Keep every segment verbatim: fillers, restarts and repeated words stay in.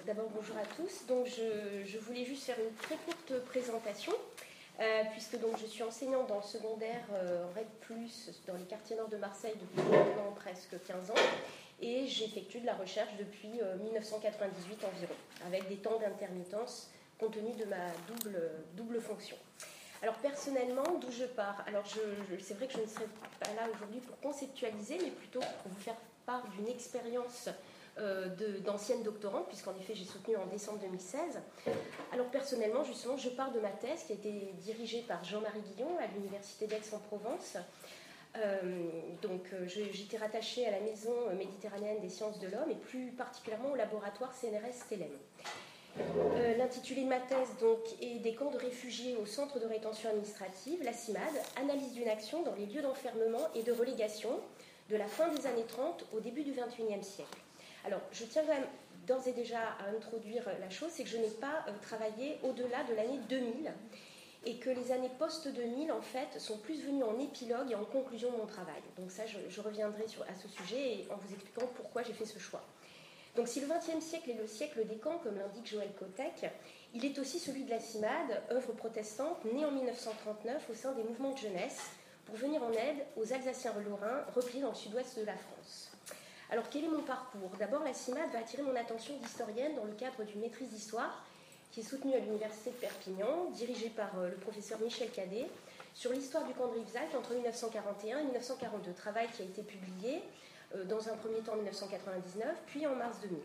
d'abord, bonjour à tous. Donc, je, je voulais juste faire une très courte présentation, euh, puisque donc, je suis enseignante dans le secondaire euh, en RED plus, dans les quartiers nord de Marseille depuis maintenant presque quinze ans, et j'effectue de la recherche depuis euh, mille neuf cent quatre-vingt-dix-huit environ, avec des temps d'intermittence compte tenu de ma double, double fonction. Alors personnellement, d'où je pars? Alors je, je, c'est vrai que je ne serai pas là aujourd'hui pour conceptualiser, mais plutôt pour vous faire part d'une expérience euh, de, d'ancienne doctorante, puisqu'en effet j'ai soutenu en décembre deux mille seize. Alors personnellement, justement, je pars de ma thèse qui a été dirigée par Jean-Marie Guillon à l'Université d'Aix-en-Provence. Euh, donc euh, j'étais rattachée à la Maison méditerranéenne des sciences de l'homme et plus particulièrement au laboratoire C N R S T L E M. Euh, l'intitulé de ma thèse donc, est Des camps de réfugiés au centre de rétention administrative, la CIMAD, analyse d'une action dans les lieux d'enfermement et de relégation de la fin des années trente au début du vingt et unième siècle. Alors, je tiens quand même d'ores et déjà à introduire la chose, c'est que je n'ai pas euh, travaillé au-delà de l'année deux mille et que les années post-deux mille, en fait, sont plus venues en épilogue et en conclusion de mon travail. Donc ça, je, je reviendrai sur, à ce sujet et en vous expliquant pourquoi j'ai fait ce choix. Donc si le vingtième siècle est le siècle des camps, comme l'indique Joël Kotek, il est aussi celui de la CIMAD, œuvre protestante née en mille neuf cent trente-neuf au sein des mouvements de jeunesse pour venir en aide aux Alsaciens-Lorrains repliés dans le sud-ouest de la France. Alors quel est mon parcours? D'abord, la CIMAD va attirer mon attention d'historienne dans le cadre d'une maîtrise d'histoire qui est soutenue à l'université de Perpignan, dirigée par le professeur Michel Cadet, sur l'histoire du camp de Rivesaltes entre mille neuf cent quarante et un et mille neuf cent quarante-deux, travail qui a été publié dans un premier temps en mille neuf cent quatre-vingt-dix-neuf, puis en mars deux mille.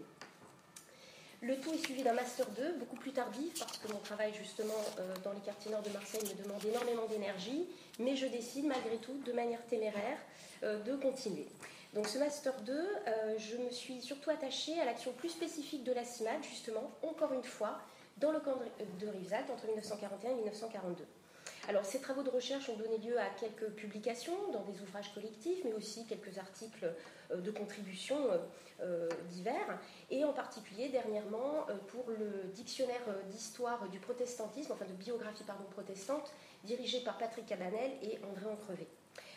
Le tout est suivi d'un Master deux, beaucoup plus tardif, parce que mon travail, justement, euh, dans les quartiers nord de Marseille me demande énormément d'énergie, mais je décide, malgré tout, de manière téméraire, euh, de continuer. Donc ce Master deux, euh, je me suis surtout attachée à l'action plus spécifique de la CIMAD, justement, encore une fois, dans le camp de Rivesaltes, entre mille neuf cent quarante et un et mille neuf cent quarante-deux. Alors, ces travaux de recherche ont donné lieu à quelques publications dans des ouvrages collectifs, mais aussi quelques articles de contribution euh, divers, et en particulier dernièrement pour le dictionnaire d'histoire du protestantisme, enfin de biographie pardon, protestante, dirigé par Patrick Cabanel et André Ancrevet.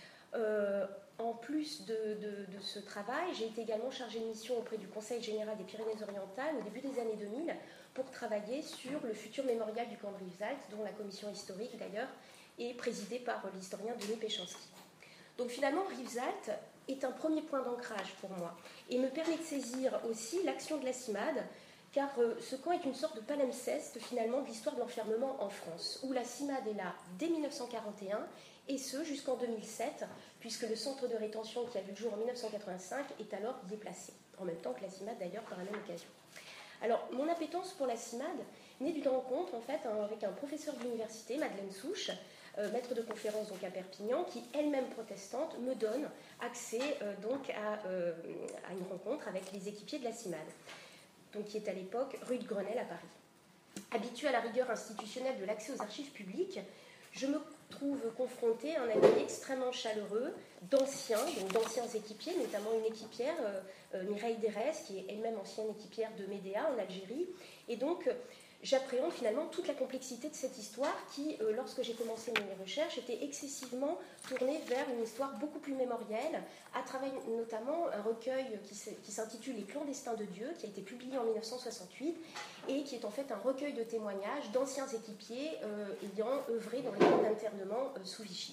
Euh, en plus de, de, de ce travail, j'ai été également chargée de mission auprès du Conseil général des Pyrénées-Orientales au début des années deux mille pour travailler sur le futur mémorial du camp de Rivesaltes, dont la commission historique d'ailleurs est présidée par l'historien Denis Péchanski. Donc finalement, Rivesaltes est un premier point d'ancrage pour moi et me permet de saisir aussi l'action de la CIMAD, car euh, ce camp est une sorte de palimpseste finalement de l'histoire de l'enfermement en France, où la CIMAD est là dès mille neuf cent quarante et un et ce jusqu'en deux mille sept, puisque le centre de rétention qui a vu le jour en mille neuf cent quatre-vingt-cinq est alors déplacé, en même temps que la CIMAD d'ailleurs par la même occasion. Alors, mon appétence pour la CIMAD naît d'une rencontre en fait avec un professeur de l'université, Madeleine Souche, euh, maître de conférence donc à Perpignan, qui elle-même protestante me donne accès euh, donc à, euh, à une rencontre avec les équipiers de la CIMAD, donc qui est à l'époque rue de Grenelle à Paris. Habituée à la rigueur institutionnelle de l'accès aux archives publiques, je me trouve confrontée à un accueil extrêmement chaleureux d'anciens, donc d'anciens équipiers, notamment une équipière, euh, euh, Mireille Derès, qui est elle-même ancienne équipière de Médéa en Algérie. Et donc, euh, j'appréhende finalement toute la complexité de cette histoire qui, euh, lorsque j'ai commencé mes recherches, était excessivement tournée vers une histoire beaucoup plus mémorielle, à travers notamment un recueil qui, qui s'intitule Les clandestins de Dieu, qui a été publié en mille neuf cent soixante-huit, et qui est en fait un recueil de témoignages d'anciens équipiers euh, ayant œuvré dans les camps d'internement euh, sous Vichy.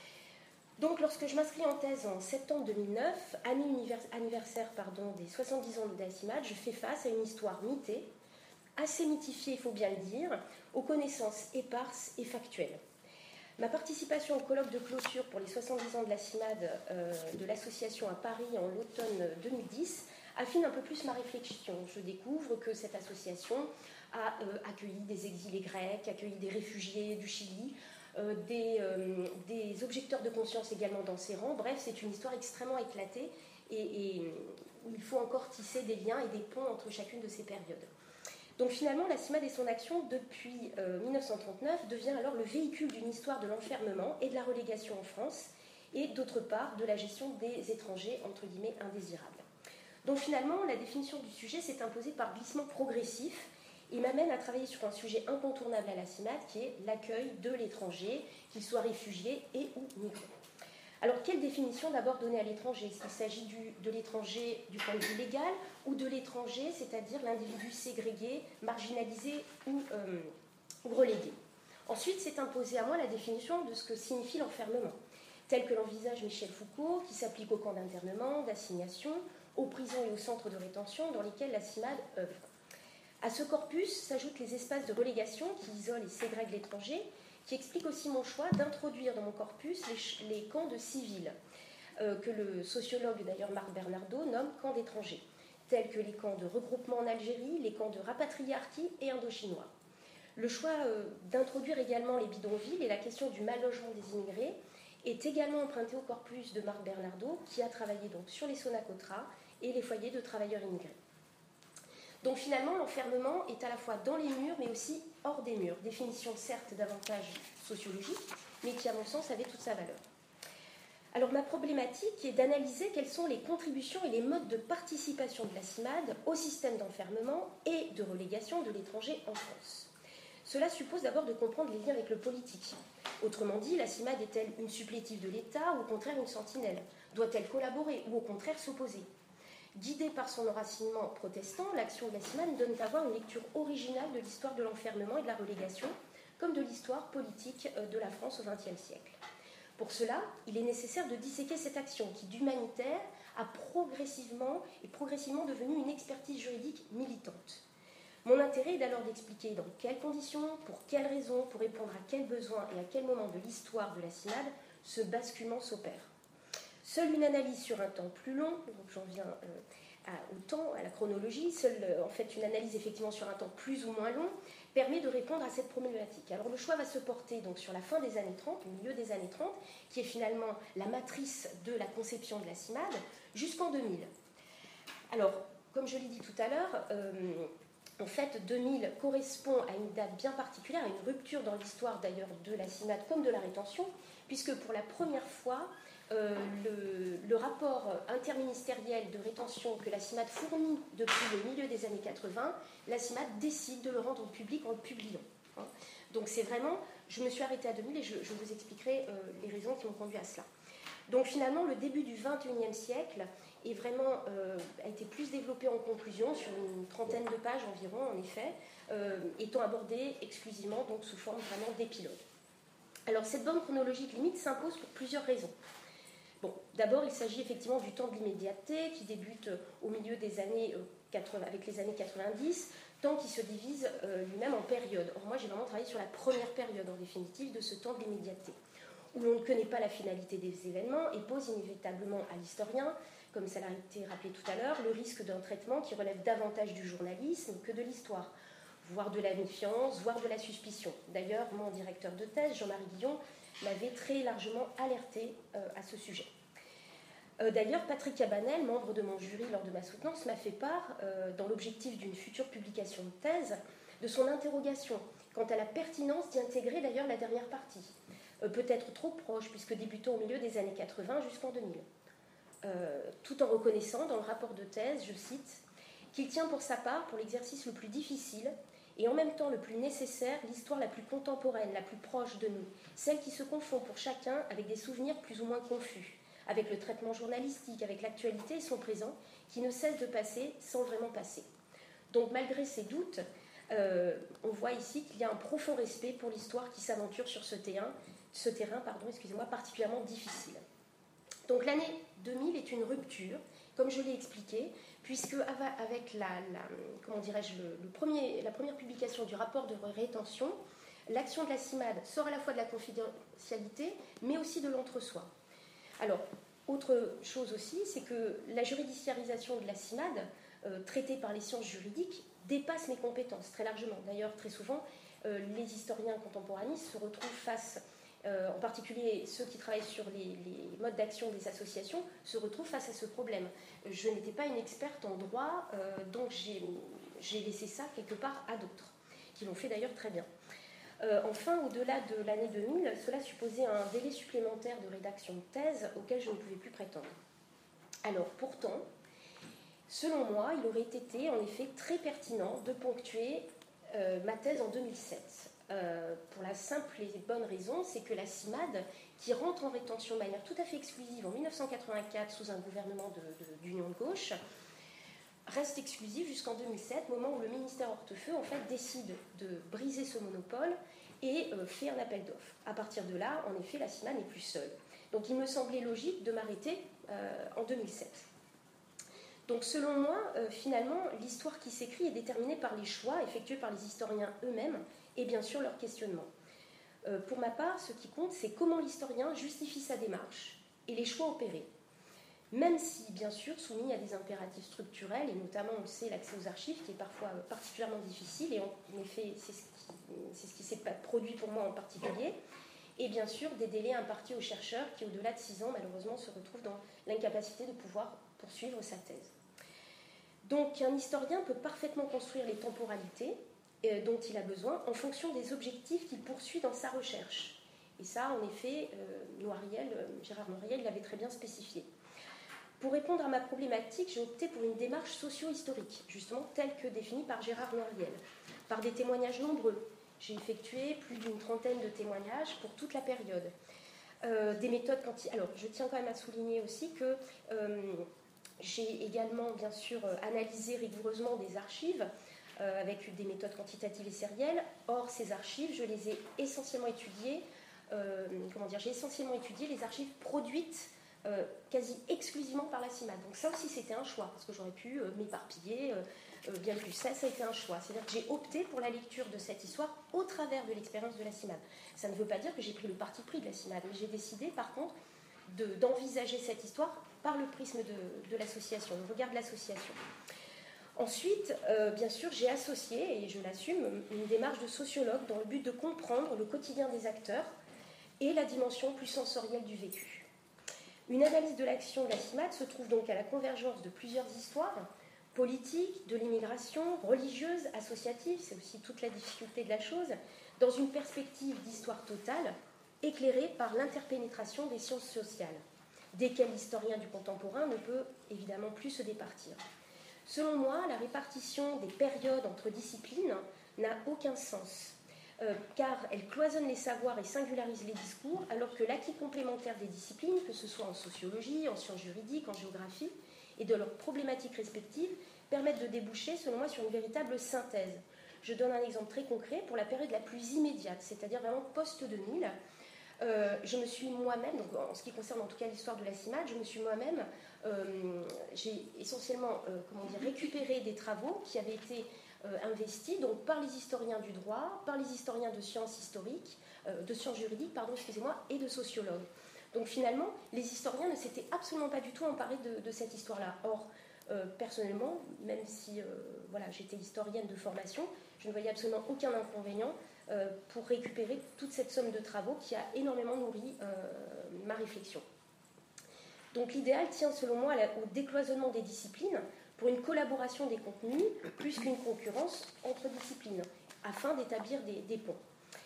Donc, lorsque je m'inscris en thèse en septembre deux mille neuf, année anniversaire pardon, des soixante-dix ans de la CIMAD, je fais face à une histoire mitée, assez mythifiée, il faut bien le dire, aux connaissances éparses et factuelles. Ma participation au colloque de clôture pour les soixante-dix ans de la CIMAD euh, de l'association à Paris en l'automne deux mille dix affine un peu plus ma réflexion. Je découvre que cette association a euh, accueilli des exilés grecs, accueilli des réfugiés du Chili, euh, des, euh, des objecteurs de conscience également dans ses rangs. Bref, c'est une histoire extrêmement éclatée et, et où il faut encore tisser des liens et des ponts entre chacune de ces périodes. Donc finalement, la CIMAD et son action depuis euh, mille neuf cent trente-neuf devient alors le véhicule d'une histoire de l'enfermement et de la relégation en France et d'autre part de la gestion des étrangers entre guillemets indésirables. Donc finalement, la définition du sujet s'est imposée par glissement progressif et m'amène à travailler sur un sujet incontournable à la CIMAD qui est l'accueil de l'étranger, qu'il soit réfugié et ou migrant. Alors, quelle définition d'abord donner à l'étranger? Est-ce qu'il s'agit du, de l'étranger du point de vue légal ou de l'étranger, c'est-à-dire l'individu ségrégué, marginalisé ou, euh, ou relégué? Ensuite, s'est imposée à moi la définition de ce que signifie l'enfermement, tel que l'envisage Michel Foucault, qui s'applique aux camps d'internement, d'assignation, aux prisons et aux centres de rétention dans lesquels la CIMAD œuvre. À ce corpus s'ajoutent les espaces de relégation qui isolent et ségrèguent l'étranger, qui explique aussi mon choix d'introduire dans mon corpus les, les camps de civils, euh, que le sociologue d'ailleurs Marc Bernardo nomme camps d'étrangers, tels que les camps de regroupement en Algérie, les camps de rapatriés harkis et indochinois. Le choix euh, d'introduire également les bidonvilles et la question du mal logement des immigrés est également emprunté au corpus de Marc Bernardo, qui a travaillé donc sur les Sonacotra et les foyers de travailleurs immigrés. Donc finalement, l'enfermement est à la fois dans les murs, mais aussi hors des murs. Définition certes davantage sociologique, mais qui à mon sens avait toute sa valeur. Alors ma problématique est d'analyser quelles sont les contributions et les modes de participation de la CIMAD au système d'enfermement et de relégation de l'étranger en France. Cela suppose d'abord de comprendre les liens avec le politique. Autrement dit, la CIMAD est-elle une supplétive de l'État ou au contraire une sentinelle? Doit-elle collaborer ou au contraire s'opposer? Guidée par son enracinement protestant, l'action de la CIMAD donne à voir une lecture originale de l'histoire de l'enfermement et de la relégation, comme de l'histoire politique de la France au vingtième siècle. Pour cela, il est nécessaire de disséquer cette action qui, d'humanitaire, a progressivement et progressivement devenu une expertise juridique militante. Mon intérêt est alors d'expliquer dans quelles conditions, pour quelles raisons, pour répondre à quels besoins et à quel moment de l'histoire de la CIMAD ce basculement s'opère. Seule une analyse sur un temps plus long, donc j'en viens euh, à, au temps, à la chronologie, seule euh, en fait une analyse effectivement sur un temps plus ou moins long, permet de répondre à cette problématique. Alors le choix va se porter donc sur la fin des années trente, au milieu des années trente, qui est finalement la matrice de la conception de la CIMAD, jusqu'en deux mille. Alors, comme je l'ai dit tout à l'heure, euh, en fait, deux mille correspond à une date bien particulière, à une rupture dans l'histoire d'ailleurs de la CIMAD comme de la rétention, puisque pour la première fois, euh, le, le rapport interministériel de rétention que la CIMAD fournit depuis le milieu des années quatre-vingts, la CIMAD décide de le rendre public en le publiant. Hein. Donc c'est vraiment, je me suis arrêtée à deux mille et je, je vous expliquerai euh, les raisons qui m'ont conduit à cela. Donc finalement, le début du vingt et unième siècle est vraiment, euh, a été plus développé en conclusion, sur une trentaine de pages environ, en effet, euh, étant abordé exclusivement donc, sous forme vraiment d'épilogue. Alors cette borne chronologique limite s'impose pour plusieurs raisons. Bon, d'abord, il s'agit effectivement du temps de l'immédiateté qui débute au milieu des années quatre-vingts, avec les années quatre-vingt-dix, temps qui se divise euh, lui-même en périodes. Or, moi, j'ai vraiment travaillé sur la première période, en définitive, de ce temps de l'immédiateté, où l'on ne connaît pas la finalité des événements et pose inévitablement à l'historien, comme ça l'a été rappelé tout à l'heure, le risque d'un traitement qui relève davantage du journalisme que de l'histoire, voire de la méfiance, voire de la suspicion. D'ailleurs, mon directeur de thèse, Jean-Marie Guillon, m'avait très largement alerté euh, à ce sujet. Euh, d'ailleurs, Patrick Cabanel, membre de mon jury lors de ma soutenance, m'a fait part, euh, dans l'objectif d'une future publication de thèse, de son interrogation quant à la pertinence d'y intégrer d'ailleurs la dernière partie, euh, peut-être trop proche, puisque débutant au milieu des années quatre-vingts jusqu'en deux mille. Euh, tout en reconnaissant dans le rapport de thèse, je cite, qu'il tient pour sa part pour l'exercice le plus difficile et en même temps le plus nécessaire, l'histoire la plus contemporaine, la plus proche de nous, celle qui se confond pour chacun avec des souvenirs plus ou moins confus, avec le traitement journalistique, avec l'actualité et son présent, qui ne cesse de passer sans vraiment passer. Donc malgré ces doutes, euh, on voit ici qu'il y a un profond respect pour l'histoire qui s'aventure sur ce terrain, ce terrain pardon, excusez-moi, particulièrement difficile. Donc l'année deux mille est une rupture, comme je l'ai expliqué, puisque avec la, la, comment dirais-je, le, le premier, la première publication du rapport de rétention, l'action de la CIMAD sort à la fois de la confidentialité, mais aussi de l'entre-soi. Alors, autre chose aussi, c'est que la juridiciarisation de la CIMAD, euh, traitée par les sciences juridiques, dépasse mes compétences très largement. D'ailleurs, très souvent, euh, les historiens contemporanistes se retrouvent face... Euh, en particulier ceux qui travaillent sur les, les modes d'action des associations, se retrouvent face à ce problème. Je n'étais pas une experte en droit, euh, donc j'ai, j'ai laissé ça quelque part à d'autres, qui l'ont fait d'ailleurs très bien. Euh, enfin, au-delà de l'année deux mille, cela supposait un délai supplémentaire de rédaction de thèse auquel je ne pouvais plus prétendre. Alors, pourtant, selon moi, il aurait été en effet très pertinent de ponctuer euh, ma thèse en deux mille sept. euh, pour la simple et bonne raison, c'est que la CIMAD, qui rentre en rétention de manière tout à fait exclusive en mille neuf cent quatre-vingt-quatre sous un gouvernement de, de, d'union de gauche, reste exclusive jusqu'en deux mille sept, moment où le ministère Hortefeux en fait, décide de briser ce monopole et euh, fait un appel d'offres. À partir de là, en effet, la CIMAD n'est plus seule. Donc il me semblait logique de m'arrêter euh, en deux mille sept. Donc selon moi, euh, finalement, l'histoire qui s'écrit est déterminée par les choix effectués par les historiens eux-mêmes et bien sûr leur questionnement. Euh, pour ma part, ce qui compte, c'est comment l'historien justifie sa démarche et les choix opérés. Même si, bien sûr, soumis à des impératifs structurels, et notamment, on le sait, l'accès aux archives, qui est parfois particulièrement difficile, et en effet, c'est ce qui, c'est ce qui s'est produit pour moi en particulier, et bien sûr, des délais impartis aux chercheurs qui, au-delà de six ans, malheureusement, se retrouvent dans l'incapacité de pouvoir poursuivre sa thèse. Donc, un historien peut parfaitement construire les temporalités euh, dont il a besoin en fonction des objectifs qu'il poursuit dans sa recherche. Et ça, en effet, euh, Noiriel, euh, Gérard Noiriel l'avait très bien spécifié. Pour répondre à ma problématique, j'ai opté pour une démarche socio-historique, justement telle que définie par Gérard Noiriel, par des témoignages nombreux. J'ai effectué plus d'une trentaine de témoignages pour toute la période. Euh, des méthodes quanti... Alors, je tiens quand même à souligner aussi que euh, j'ai également, bien sûr, analysé rigoureusement des archives euh, avec des méthodes quantitatives et sérielles. Or, ces archives, je les ai essentiellement étudiées, euh, comment dire, j'ai essentiellement étudié les archives produites Euh, quasi exclusivement par la CIMAD. Donc ça aussi c'était un choix, parce que j'aurais pu euh, m'éparpiller euh, euh, bien plus. Ça, ça a été un choix. C'est-à-dire que j'ai opté pour la lecture de cette histoire au travers de l'expérience de la CIMAD. Ça ne veut pas dire que j'ai pris le parti pris de la CIMAD, mais j'ai décidé par contre de, d'envisager cette histoire par le prisme de, de l'association, le regard de l'association. Ensuite, euh, bien sûr, j'ai associé, et je l'assume, une démarche de sociologue dans le but de comprendre le quotidien des acteurs et la dimension plus sensorielle du vécu. Une analyse de l'action de la CIMAD se trouve donc à la convergence de plusieurs histoires, politiques, de l'immigration, religieuses, associatives, c'est aussi toute la difficulté de la chose, dans une perspective d'histoire totale, éclairée par l'interpénétration des sciences sociales, desquelles l'historien du contemporain ne peut évidemment plus se départir. Selon moi, la répartition des périodes entre disciplines n'a aucun sens. Euh, car elle cloisonne les savoirs et singularise les discours, alors que l'acquis complémentaire des disciplines, que ce soit en sociologie, en sciences juridiques, en géographie, et de leurs problématiques respectives, permettent de déboucher, selon moi, sur une véritable synthèse. Je donne un exemple très concret pour la période la plus immédiate, c'est-à-dire vraiment post-deux mille. Euh, je me suis moi-même, donc en ce qui concerne en tout cas l'histoire de la CIMAD, je me suis moi-même, euh, j'ai essentiellement euh, comment dire, récupéré des travaux qui avaient été Euh, investis donc par les historiens du droit, par les historiens de sciences historiques, euh, de sciences juridiques, pardon, excusez-moi, et de sociologues. Donc finalement, les historiens ne s'étaient absolument pas du tout emparés de, de cette histoire-là. Or, euh, personnellement, même si euh, voilà, j'étais historienne de formation, je ne voyais absolument aucun inconvénient euh, pour récupérer toute cette somme de travaux qui a énormément nourri euh, ma réflexion. Donc l'idéal tient selon moi au décloisonnement des disciplines, pour une collaboration des contenus plus qu'une concurrence entre disciplines, afin d'établir des, des ponts.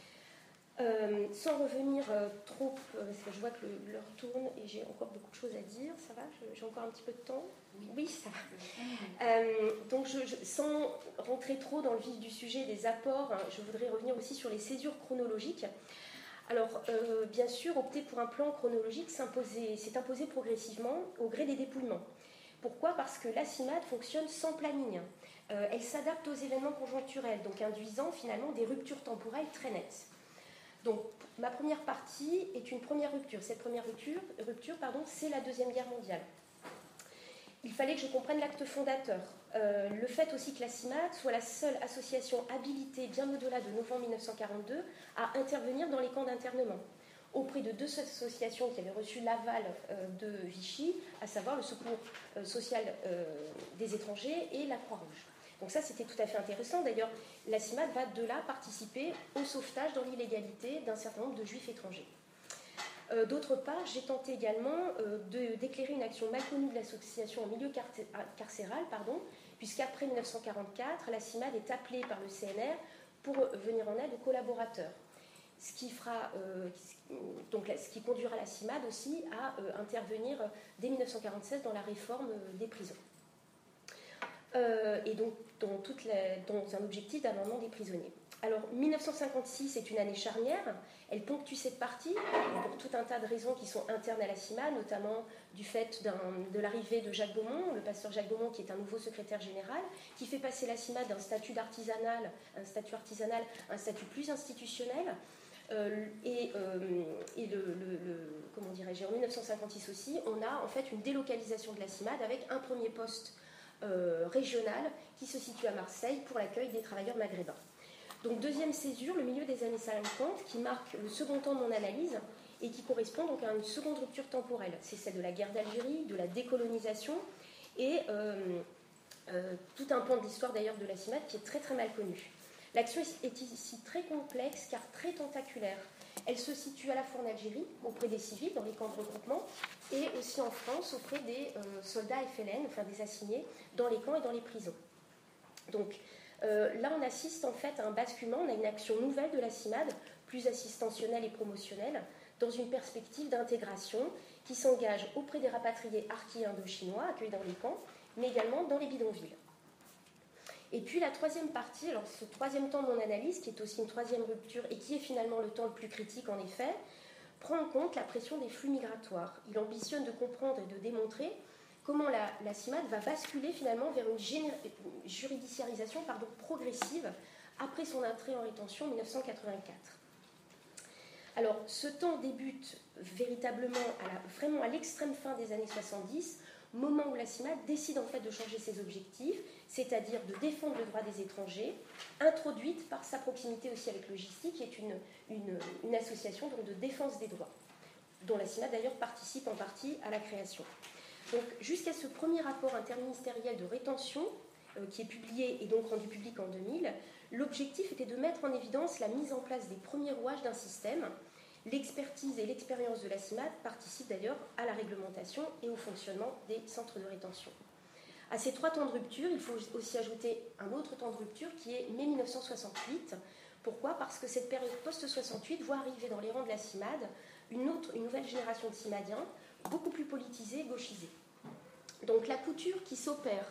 Euh, sans revenir euh, trop, euh, parce que je vois que le, l'heure tourne et j'ai encore beaucoup de choses à dire, ça va, j'ai encore un petit peu de temps. Oui, ça va. Euh, donc, je, je, sans rentrer trop dans le vif du sujet des apports, hein, je voudrais revenir aussi sur les césures chronologiques. Alors, euh, bien sûr, opter pour un plan chronologique s'est imposé progressivement au gré des dépouillements. Pourquoi ? Parce que la CIMAD fonctionne sans planning. Euh, elle s'adapte aux événements conjoncturels, donc induisant finalement des ruptures temporelles très nettes. Donc, ma première partie est une première rupture. Cette première rupture, rupture pardon, c'est la Deuxième Guerre mondiale. Il fallait que je comprenne l'acte fondateur. Euh, le fait aussi que la CIMAD soit la seule association habilitée, bien au-delà de novembre mille neuf cent quarante-deux, à intervenir dans les camps d'internement, auprès de deux associations qui avaient reçu l'aval euh, de Vichy, à savoir le Secours euh, social euh, des étrangers et la Croix-Rouge. Donc ça, c'était tout à fait intéressant. D'ailleurs, la CIMAD va de là participer au sauvetage dans l'illégalité d'un certain nombre de juifs étrangers. Euh, d'autre part, j'ai tenté également euh, de, d'éclairer une action mal connue de l'association en milieu car- carcéral, pardon, puisqu'après mille neuf cent quarante-quatre, la CIMAD est appelée par le C N R pour venir en aide aux collaborateurs. Ce qui, fera, euh, donc, ce qui conduira la CIMAD aussi à euh, intervenir dès mille neuf cent quarante-seize dans la réforme euh, des prisons. euh, et donc dans, toute la, dans un objectif d'amendement des prisonniers. Alors, mille neuf cent cinquante-six est une année charnière. Elle ponctue cette partie pour tout un tas de raisons qui sont internes à la CIMAD, notamment du fait de l'arrivée de Jacques Beaumont, le pasteur Jacques Beaumont, qui est un nouveau secrétaire général, qui fait passer la CIMAD d'un statut d'artisanal, un statut artisanal, un statut plus institutionnel. Euh, et euh, et le, le, le, comment dirais-je, en mille neuf cent cinquante-six aussi, on a en fait une délocalisation de la CIMAD avec un premier poste euh, régional qui se situe à Marseille pour l'accueil des travailleurs maghrébins. Donc deuxième césure, le milieu des années cinquante, qui marque le second temps de mon analyse et qui correspond donc à une seconde rupture temporelle. C'est celle de la guerre d'Algérie, de la décolonisation et euh, euh, tout un pan de l'histoire d'ailleurs de la CIMAD qui est très très mal connu. L'action est ici très complexe car très tentaculaire. Elle se situe à la fois en Algérie, auprès des civils, dans les camps de regroupement, et aussi en France, auprès des euh, soldats F L N, enfin des assignés, dans les camps et dans les prisons. Donc, Euh, là, on assiste en fait à un basculement, on a une action nouvelle de la CIMAD, plus assistentionnelle et promotionnelle, dans une perspective d'intégration qui s'engage auprès des rapatriés harkis indo-chinois accueillis dans les camps, mais également dans les bidonvilles. Et puis la troisième partie, alors ce troisième temps de mon analyse, qui est aussi une troisième rupture et qui est finalement le temps le plus critique en effet, prend en compte la pression des flux migratoires. Il ambitionne de comprendre et de démontrer comment la, la CIMAD va basculer finalement vers une, géné- une juridiciarisation pardon, progressive après son entrée en rétention en mille neuf cent quatre-vingt-quatre. Alors, ce temps débute véritablement à la, vraiment à l'extrême fin des années soixante-dix, moment où la CIMAD décide en fait de changer ses objectifs, c'est-à-dire de défendre le droit des étrangers, introduite par sa proximité aussi avec Logistique, qui est une, une, une association donc, de défense des droits, dont la CIMAD d'ailleurs participe en partie à la création. Donc, jusqu'à ce premier rapport interministériel de rétention, euh, qui est publié et donc rendu public en deux mille, l'objectif était de mettre en évidence la mise en place des premiers rouages d'un système. L'expertise et l'expérience de la CIMAD participent d'ailleurs à la réglementation et au fonctionnement des centres de rétention. À ces trois temps de rupture, il faut aussi ajouter un autre temps de rupture qui est mai mille neuf cent soixante-huit. Pourquoi ? Parce que cette période post-soixante-huit voit arriver dans les rangs de la CIMAD une, autre, une nouvelle génération de CIMADiens, beaucoup plus politisés et gauchisés. Donc la couture qui s'opère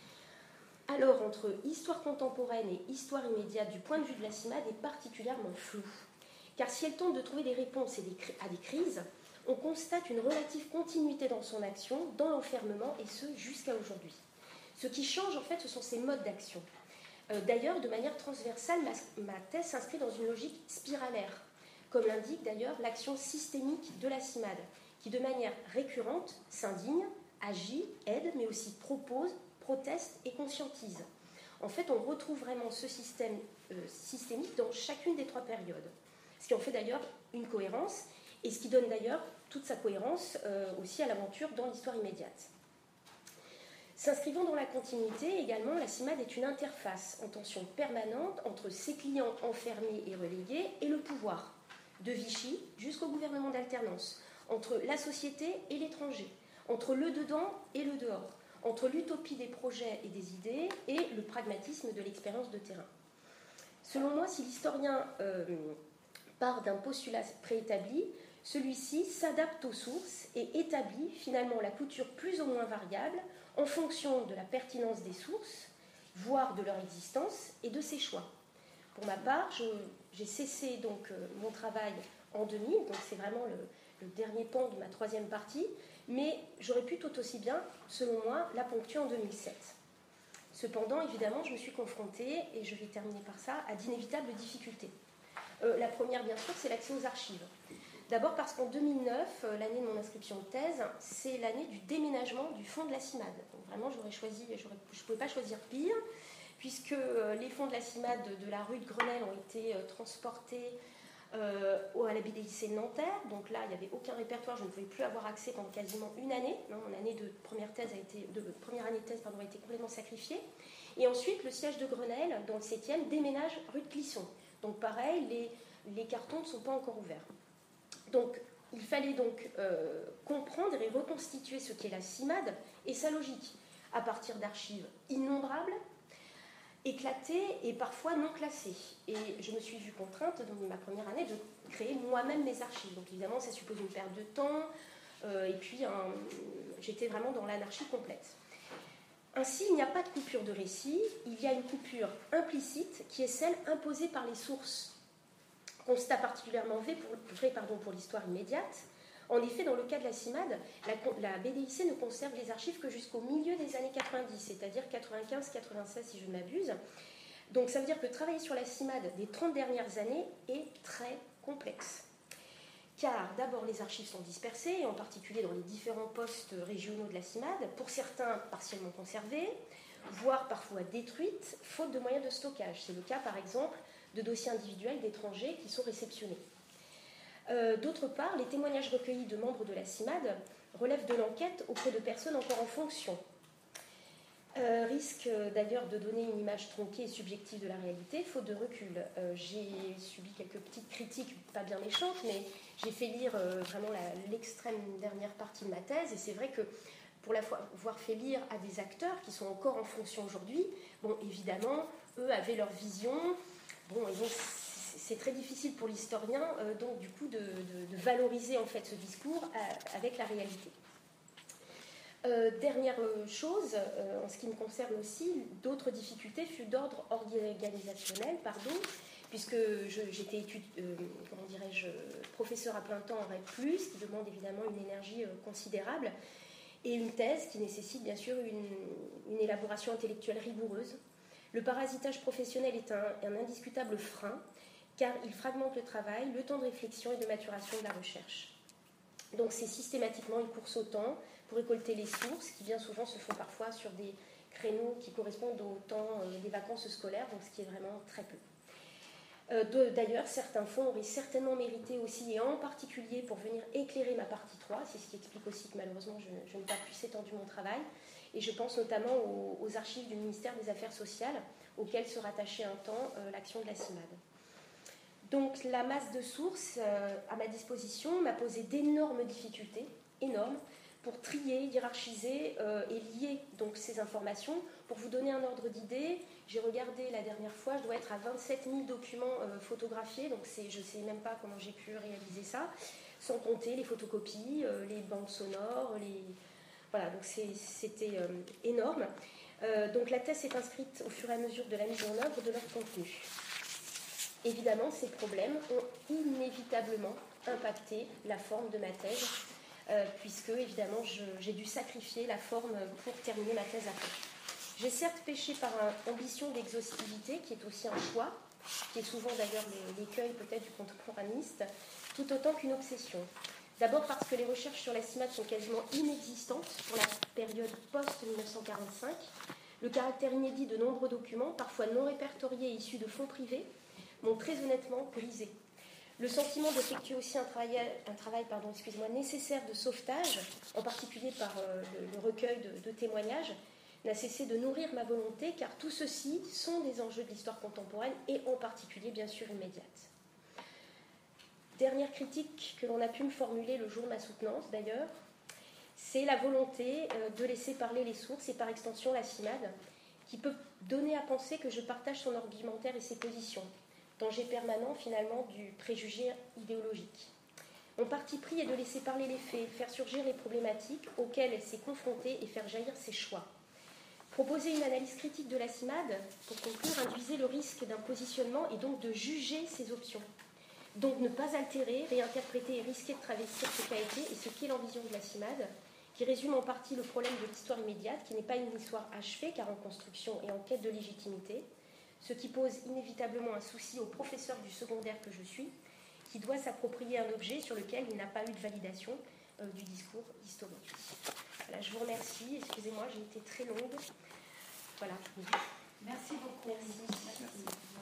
alors entre histoire contemporaine et histoire immédiate du point de vue de la CIMAD est particulièrement floue. Car si elle tente de trouver des réponses à des crises, on constate une relative continuité dans son action, dans l'enfermement, et ce jusqu'à aujourd'hui. Ce qui change en fait, ce sont ses modes d'action. Euh, d'ailleurs, de manière transversale, ma, ma thèse s'inscrit dans une logique spiralaire, comme l'indique d'ailleurs l'action systémique de la CIMAD, qui de manière récurrente s'indigne, agit, aide, mais aussi propose, proteste et conscientise. En fait, on retrouve vraiment ce système euh, systémique dans chacune des trois périodes, ce qui en fait d'ailleurs une cohérence, et ce qui donne d'ailleurs toute sa cohérence euh, aussi à l'aventure dans l'histoire immédiate. S'inscrivant dans la continuité, également, la CIMAD est une interface en tension permanente entre ses clients enfermés et relégués et le pouvoir, de Vichy jusqu'au gouvernement d'alternance, entre la société et l'étranger, entre le dedans et le dehors, entre l'utopie des projets et des idées et le pragmatisme de l'expérience de terrain. Selon moi, si l'historien euh, part d'un postulat préétabli, celui-ci s'adapte aux sources et établit finalement la couture plus ou moins variable en fonction de la pertinence des sources, voire de leur existence et de ses choix. Pour ma part, je, j'ai cessé donc euh, mon travail en deux mille, donc c'est vraiment le, le dernier pan de ma troisième partie, mais j'aurais pu tout aussi bien, selon moi, la ponctuer en deux mille sept. Cependant, évidemment, je me suis confrontée, et je vais terminer par ça, à d'inévitables difficultés. Euh, la première, bien sûr, c'est l'accès aux archives. D'abord parce qu'en deux mille neuf, euh, l'année de mon inscription de thèse, c'est l'année du déménagement du fonds de la CIMAD. Donc vraiment, j'aurais choisi, j'aurais, je ne pouvais pas choisir pire, puisque euh, les fonds de la CIMAD de, de la rue de Grenelle ont été euh, transportés euh, à la B D I C de Nanterre. Donc là, il n'y avait aucun répertoire, je ne pouvais plus avoir accès pendant quasiment une année. Non, mon année de première, thèse a été, de, première année de thèse pardon, a été complètement sacrifiée. Et ensuite, le siège de Grenelle, dans le septième, déménage rue de Clisson. Donc pareil, les, les cartons ne sont pas encore ouverts. Donc, il fallait donc euh, comprendre et reconstituer ce qu'est la CIMAD et sa logique, à partir d'archives innombrables, éclatées et parfois non classées. Et je me suis vue contrainte, dans ma première année, de créer moi-même mes archives. Donc évidemment, ça suppose une perte de temps, euh, et puis un, j'étais vraiment dans l'anarchie complète. Ainsi, il n'y a pas de coupure de récit, il y a une coupure implicite qui est celle imposée par les sources. Constat particulièrement vrai pour, vrai, pardon, pour l'histoire immédiate. En effet, dans le cas de la CIMAD, la, la B D I C ne conserve les archives que jusqu'au milieu des années quatre-vingt-dix, c'est-à-dire quatre-vingt-quinze quatre-vingt-seize si je ne m'abuse. Donc ça veut dire que travailler sur la CIMAD des trente dernières années est très complexe. Car d'abord les archives sont dispersées, en particulier dans les différents postes régionaux de la CIMAD, pour certains partiellement conservés, voire parfois détruites, faute de moyens de stockage. C'est le cas par exemple de dossiers individuels d'étrangers qui sont réceptionnés. Euh, d'autre part, les témoignages recueillis de membres de la CIMAD relèvent de l'enquête auprès de personnes encore en fonction. Euh, risque euh, d'ailleurs de donner une image tronquée et subjective de la réalité, faute de recul. Euh, j'ai subi quelques petites critiques, pas bien méchantes, mais j'ai fait lire euh, vraiment la, l'extrême dernière partie de ma thèse, et c'est vrai que pour l'avoir fait lire à des acteurs qui sont encore en fonction aujourd'hui, bon, évidemment, eux avaient leur vision, bon, et donc c'est très difficile pour l'historien, euh, donc du coup, de, de, de valoriser en fait ce discours à, avec la réalité. Euh, dernière chose, euh, en ce qui me concerne aussi, d'autres difficultés furent d'ordre organisationnel, pardon, puisque je, j'étais étude, euh, comment dirais-je, professeur à plein temps en REP plus, qui demande évidemment une énergie euh, considérable, et une thèse qui nécessite bien sûr une, une élaboration intellectuelle rigoureuse. Le parasitage professionnel est un, un indiscutable frein, car il fragmente le travail, le temps de réflexion et de maturation de la recherche. Donc c'est systématiquement une course au temps pour récolter les sources, qui bien souvent se font parfois sur des créneaux qui correspondent au temps euh, des vacances scolaires, donc ce qui est vraiment très peu. Euh, de, d'ailleurs, certains fonds auraient certainement mérité aussi, et en particulier pour venir éclairer ma partie trois, c'est ce qui explique aussi que malheureusement je, je n'ai pas plus étendu mon travail, et je pense notamment aux, aux archives du ministère des Affaires sociales, auxquelles se rattachait un temps euh, l'action de la CIMAD. Donc la masse de sources euh, à ma disposition m'a posé d'énormes difficultés, énormes, pour trier, hiérarchiser euh, et lier donc, ces informations. Pour vous donner un ordre d'idée, j'ai regardé la dernière fois, je dois être à vingt-sept mille documents euh, photographiés, donc c'est, je ne sais même pas comment j'ai pu réaliser ça, sans compter les photocopies, euh, les bandes sonores, les... voilà, donc c'est, c'était euh, énorme. Euh, donc la thèse s'est inscrite au fur et à mesure de la mise en œuvre de leur contenu. Évidemment, ces problèmes ont inévitablement impacté la forme de ma thèse, euh, puisque, évidemment, je, j'ai dû sacrifier la forme pour terminer ma thèse à temps. J'ai certes péché par une ambition d'exhaustivité, qui est aussi un choix, qui est souvent d'ailleurs l'écueil peut-être du contemporaniste, tout autant qu'une obsession. D'abord parce que les recherches sur la CIMAD sont quasiment inexistantes pour la période post-dix-neuf cent quarante-cinq, le caractère inédit de nombreux documents, parfois non répertoriés et issus de fonds privés, m'ont très honnêtement grisé. Le sentiment d'effectuer aussi un travail, un travail pardon, excusez-moi, nécessaire de sauvetage, en particulier par euh, le, le recueil de, de témoignages, n'a cessé de nourrir ma volonté, car tout ceci sont des enjeux de l'histoire contemporaine et en particulier, bien sûr, immédiate. Dernière critique que l'on a pu me formuler le jour de ma soutenance, d'ailleurs, c'est la volonté euh, de laisser parler les sources et par extension la CIMAD, qui peut donner à penser que je partage son argumentaire et ses positions. Danger permanent finalement du préjugé idéologique. Mon parti pris est de laisser parler les faits, faire surgir les problématiques auxquelles elle s'est confrontée et faire jaillir ses choix. Proposer une analyse critique de la CIMAD, pour conclure, induisait le risque d'un positionnement et donc de juger ses options. Donc ne pas altérer, réinterpréter et risquer de travestir ce qu'a été et ce qu'est l'envision de la CIMAD, qui résume en partie le problème de l'histoire immédiate, qui n'est pas une histoire achevée car en construction et en quête de légitimité, ce qui pose inévitablement un souci au professeur du secondaire que je suis, qui doit s'approprier un objet sur lequel il n'a pas eu de validation euh, du discours historique. Voilà, je vous remercie. Excusez-moi, j'ai été très longue. Voilà. Merci beaucoup. Merci. Merci.